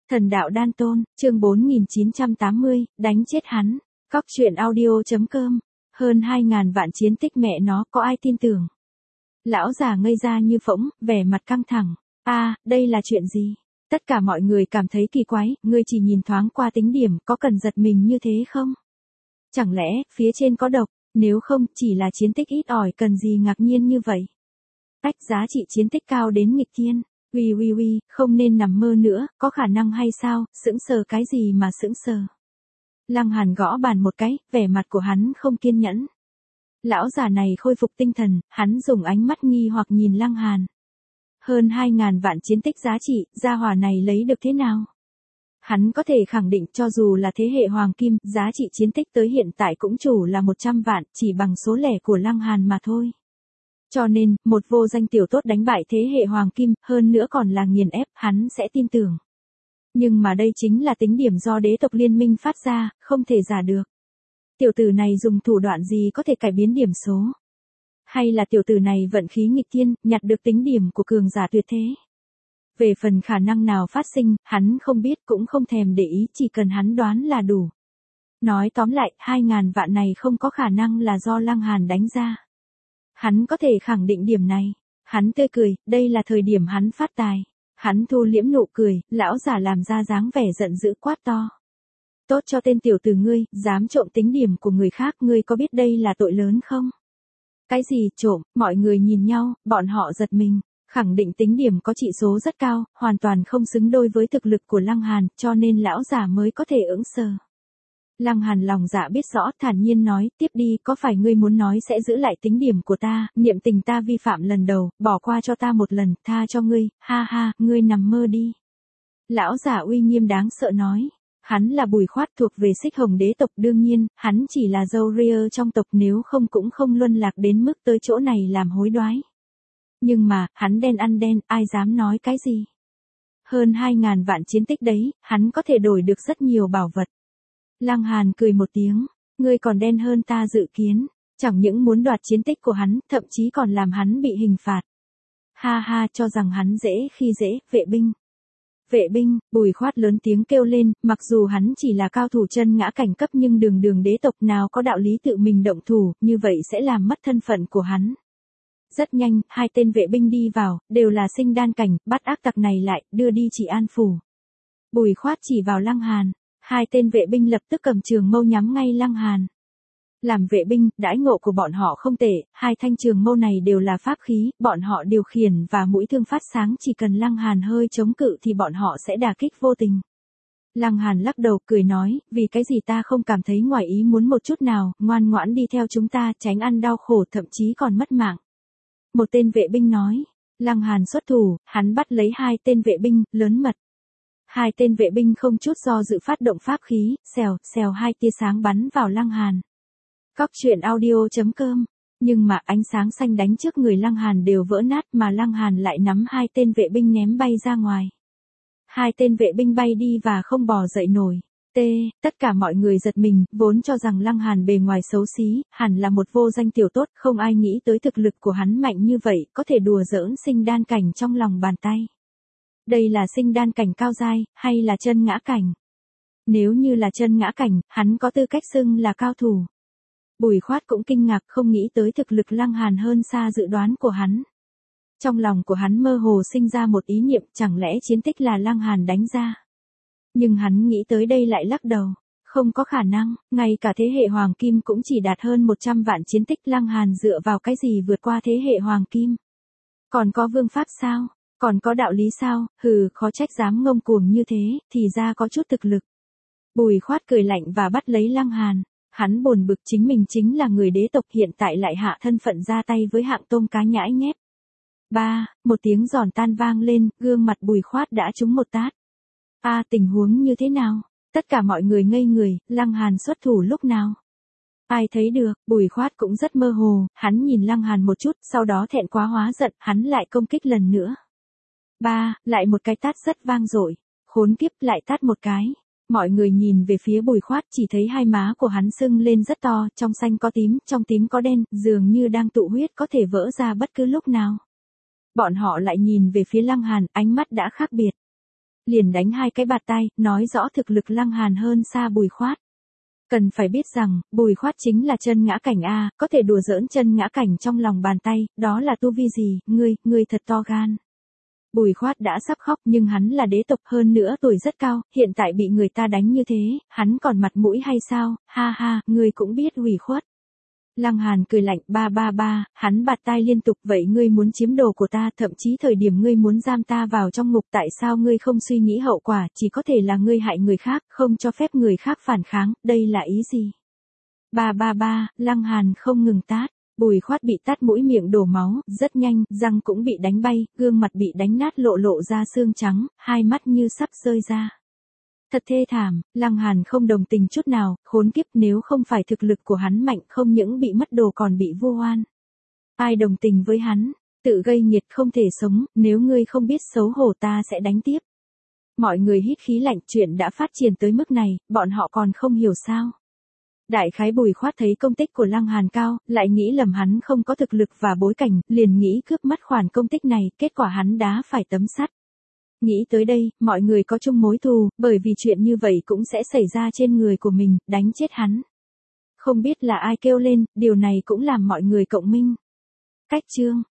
Thần đạo đan tôn, chương 4980, đánh chết hắn. Cóc truyện audio.com. Hơn 2.000 vạn chiến tích mẹ nó có ai tin tưởng. Lão già ngây ra như phỗng, vẻ mặt căng thẳng. Đây là chuyện gì? Tất cả mọi người cảm thấy kỳ quái, ngươi chỉ nhìn thoáng qua tính điểm có cần giật mình như thế không? Chẳng lẽ, phía trên có độc, nếu không chỉ là chiến tích ít ỏi cần gì ngạc nhiên như vậy? Giá trị chiến tích cao đến nghịch thiên. Uy, không nên nằm mơ nữa, có khả năng hay sao, sững sờ cái gì mà sững sờ. Lăng Hàn gõ bàn một cái, vẻ mặt của hắn không kiên nhẫn. Lão già này khôi phục tinh thần, hắn dùng ánh mắt nghi hoặc nhìn Lăng Hàn. Hơn 2.000 vạn chiến tích giá trị, gia hỏa này lấy được thế nào? Hắn có thể khẳng định cho dù là thế hệ hoàng kim, giá trị chiến tích tới hiện tại cũng chủ là 100 vạn, chỉ bằng số lẻ của Lăng Hàn mà thôi. Cho nên, một vô danh tiểu tốt đánh bại thế hệ hoàng kim, hơn nữa còn là nghiền ép, hắn sẽ tin tưởng. Nhưng mà đây chính là tính điểm do đế tộc liên minh phát ra, không thể giả được. Tiểu tử này dùng thủ đoạn gì có thể cải biến điểm số? Hay là tiểu tử này vận khí nghịch thiên, nhặt được tính điểm của cường giả tuyệt thế? Về phần khả năng nào phát sinh, hắn không biết cũng không thèm để ý, chỉ cần hắn đoán là đủ. Nói tóm lại, 2.000 vạn này không có khả năng là do Lăng Hàn đánh ra. Hắn có thể khẳng định điểm này. Hắn tươi cười, đây là thời điểm hắn phát tài. Hắn thu liễm nụ cười, lão giả làm ra dáng vẻ giận dữ quát to. Tốt cho tên tiểu tử ngươi, dám trộm tính điểm của người khác, ngươi có biết đây là tội lớn không? Cái gì trộm? Mọi người nhìn nhau, bọn họ giật mình. Khẳng định tính điểm có trị số rất cao, hoàn toàn không xứng đôi với thực lực của Lăng Hàn, cho nên lão giả mới có thể ững sờ. Lăng Hàn lòng dạ biết rõ, thản nhiên nói, tiếp đi, có phải ngươi muốn nói sẽ giữ lại tính điểm của ta, niệm tình ta vi phạm lần đầu, bỏ qua cho ta một lần, tha cho ngươi, ha, ngươi nằm mơ đi. Lão giả uy nghiêm đáng sợ nói, hắn là Bùi Khoát thuộc về Xích Hồng đế tộc, đương nhiên, hắn chỉ là dâu ria trong tộc, nếu không cũng không luân lạc đến mức tới chỗ này làm hối đoái. Nhưng mà, hắn đen ăn đen, ai dám nói cái gì? Hơn 2.000 vạn chiến tích đấy, hắn có thể đổi được rất nhiều bảo vật. Lăng Hàn cười một tiếng, ngươi còn đen hơn ta dự kiến, chẳng những muốn đoạt chiến tích của hắn, thậm chí còn làm hắn bị hình phạt. Ha, cho rằng hắn dễ khi dễ, vệ binh. Vệ binh, Bùi Khoát lớn tiếng kêu lên, mặc dù hắn chỉ là cao thủ chân ngã cảnh cấp nhưng đường đế tộc nào có đạo lý tự mình động thủ, như vậy sẽ làm mất thân phận của hắn. Rất nhanh, hai tên vệ binh đi vào, đều là sinh đan cảnh, bắt ác tặc này lại, đưa đi Trị An phủ. Bùi Khoát chỉ vào Lăng Hàn. Hai tên vệ binh lập tức cầm trường mâu nhắm ngay Lăng Hàn. Làm vệ binh, đãi ngộ của bọn họ không tệ, hai thanh trường mâu này đều là pháp khí, bọn họ điều khiển và mũi thương phát sáng, chỉ cần Lăng Hàn hơi chống cự thì bọn họ sẽ đả kích vô tình. Lăng Hàn lắc đầu cười nói, vì cái gì ta không cảm thấy ngoài ý muốn một chút nào, ngoan ngoãn đi theo chúng ta, tránh ăn đau khổ thậm chí còn mất mạng. Một tên vệ binh nói, Lăng Hàn xuất thủ, hắn bắt lấy hai tên vệ binh, lớn mật. Hai tên vệ binh không chút do dự phát động pháp khí, xèo hai tia sáng bắn vào Lăng Hàn. Cóc truyện audio.com. Nhưng mà ánh sáng xanh đánh trước người Lăng Hàn đều vỡ nát mà Lăng Hàn lại nắm hai tên vệ binh ném bay ra ngoài. Hai tên vệ binh bay đi và không bò dậy nổi. Tất cả mọi người giật mình, vốn cho rằng Lăng Hàn bề ngoài xấu xí, hẳn là một vô danh tiểu tốt, không ai nghĩ tới thực lực của hắn mạnh như vậy, có thể đùa giỡn sinh đan cảnh trong lòng bàn tay. Đây là sinh đan cảnh cao giai, hay là chân ngã cảnh? Nếu như là chân ngã cảnh, hắn có tư cách xưng là cao thủ. Bùi Khoát cũng kinh ngạc không nghĩ tới thực lực Lăng Hàn hơn xa dự đoán của hắn. Trong lòng của hắn mơ hồ sinh ra một ý niệm, chẳng lẽ chiến tích là Lăng Hàn đánh ra? Nhưng hắn nghĩ tới đây lại lắc đầu. Không có khả năng, ngay cả thế hệ hoàng kim cũng chỉ đạt hơn 100 vạn chiến tích, Lăng Hàn dựa vào cái gì vượt qua thế hệ hoàng kim? Còn có vương pháp sao? Còn có đạo lý sao? Khó trách dám ngông cuồng như thế, thì ra có chút thực lực. Bùi Khoát cười lạnh và bắt lấy Lăng Hàn. Hắn bồn bực chính mình chính là người đế tộc, hiện tại lại hạ thân phận ra tay với hạng tôm cá nhãi nhép. Một tiếng giòn tan vang lên, gương mặt Bùi Khoát đã trúng một tát. Tình huống như thế nào? Tất cả mọi người ngây người, Lăng Hàn xuất thủ lúc nào? Ai thấy được, Bùi Khoát cũng rất mơ hồ, hắn nhìn Lăng Hàn một chút, sau đó thẹn quá hóa giận, hắn lại công kích lần nữa. Lại một cái tát rất vang dội. Khốn kiếp, lại tát một cái. Mọi người nhìn về phía Bùi Khoát, chỉ thấy hai má của hắn sưng lên rất to, trong xanh có tím, trong tím có đen, dường như đang tụ huyết có thể vỡ ra bất cứ lúc nào. Bọn họ lại nhìn về phía Lăng Hàn, ánh mắt đã khác biệt. liền đánh 2 cái bạt tay, nói rõ thực lực Lăng Hàn hơn xa Bùi Khoát. Cần phải biết rằng, Bùi Khoát chính là chân ngã cảnh A, có thể đùa giỡn chân ngã cảnh trong lòng bàn tay, đó là tu vi gì, ngươi thật to gan. Bùi Khoát đã sắp khóc nhưng hắn là đế tộc hơn nữa tuổi rất cao, hiện tại bị người ta đánh như thế, hắn còn mặt mũi hay sao, ha ha, ngươi cũng biết ủy khuất. Lăng Hàn cười lạnh, ba, hắn bạt tai liên tục, vậy ngươi muốn chiếm đồ của ta, thậm chí thời điểm ngươi muốn giam ta vào trong ngục, tại sao ngươi không suy nghĩ hậu quả, chỉ có thể là ngươi hại người khác, không cho phép người khác phản kháng, đây là ý gì? Ba, Lăng Hàn không ngừng tát. Bùi Khoát bị tát mũi miệng đổ máu, rất nhanh, răng cũng bị đánh bay, gương mặt bị đánh nát lộ ra xương trắng, hai mắt như sắp rơi ra. Thật thê thảm, Lăng Hàn không đồng tình chút nào, khốn kiếp, nếu không phải thực lực của hắn mạnh không những bị mất đồ còn bị vu oan. Ai đồng tình với hắn, tự gây nghiệt không thể sống, nếu ngươi không biết xấu hổ ta sẽ đánh tiếp. Mọi người hít khí lạnh, chuyện đã phát triển tới mức này, bọn họ còn không hiểu sao. Đại khái Bùi Khoát thấy công tích của Lăng Hàn cao, lại nghĩ lầm hắn không có thực lực và bối cảnh, liền nghĩ cướp mất khoản công tích này, kết quả hắn đá phải tấm sắt. Nghĩ tới đây, mọi người có chung mối thù, bởi vì chuyện như vậy cũng sẽ xảy ra trên người của mình, đánh chết hắn. Không biết là ai kêu lên, điều này cũng làm mọi người cộng minh. Cách chương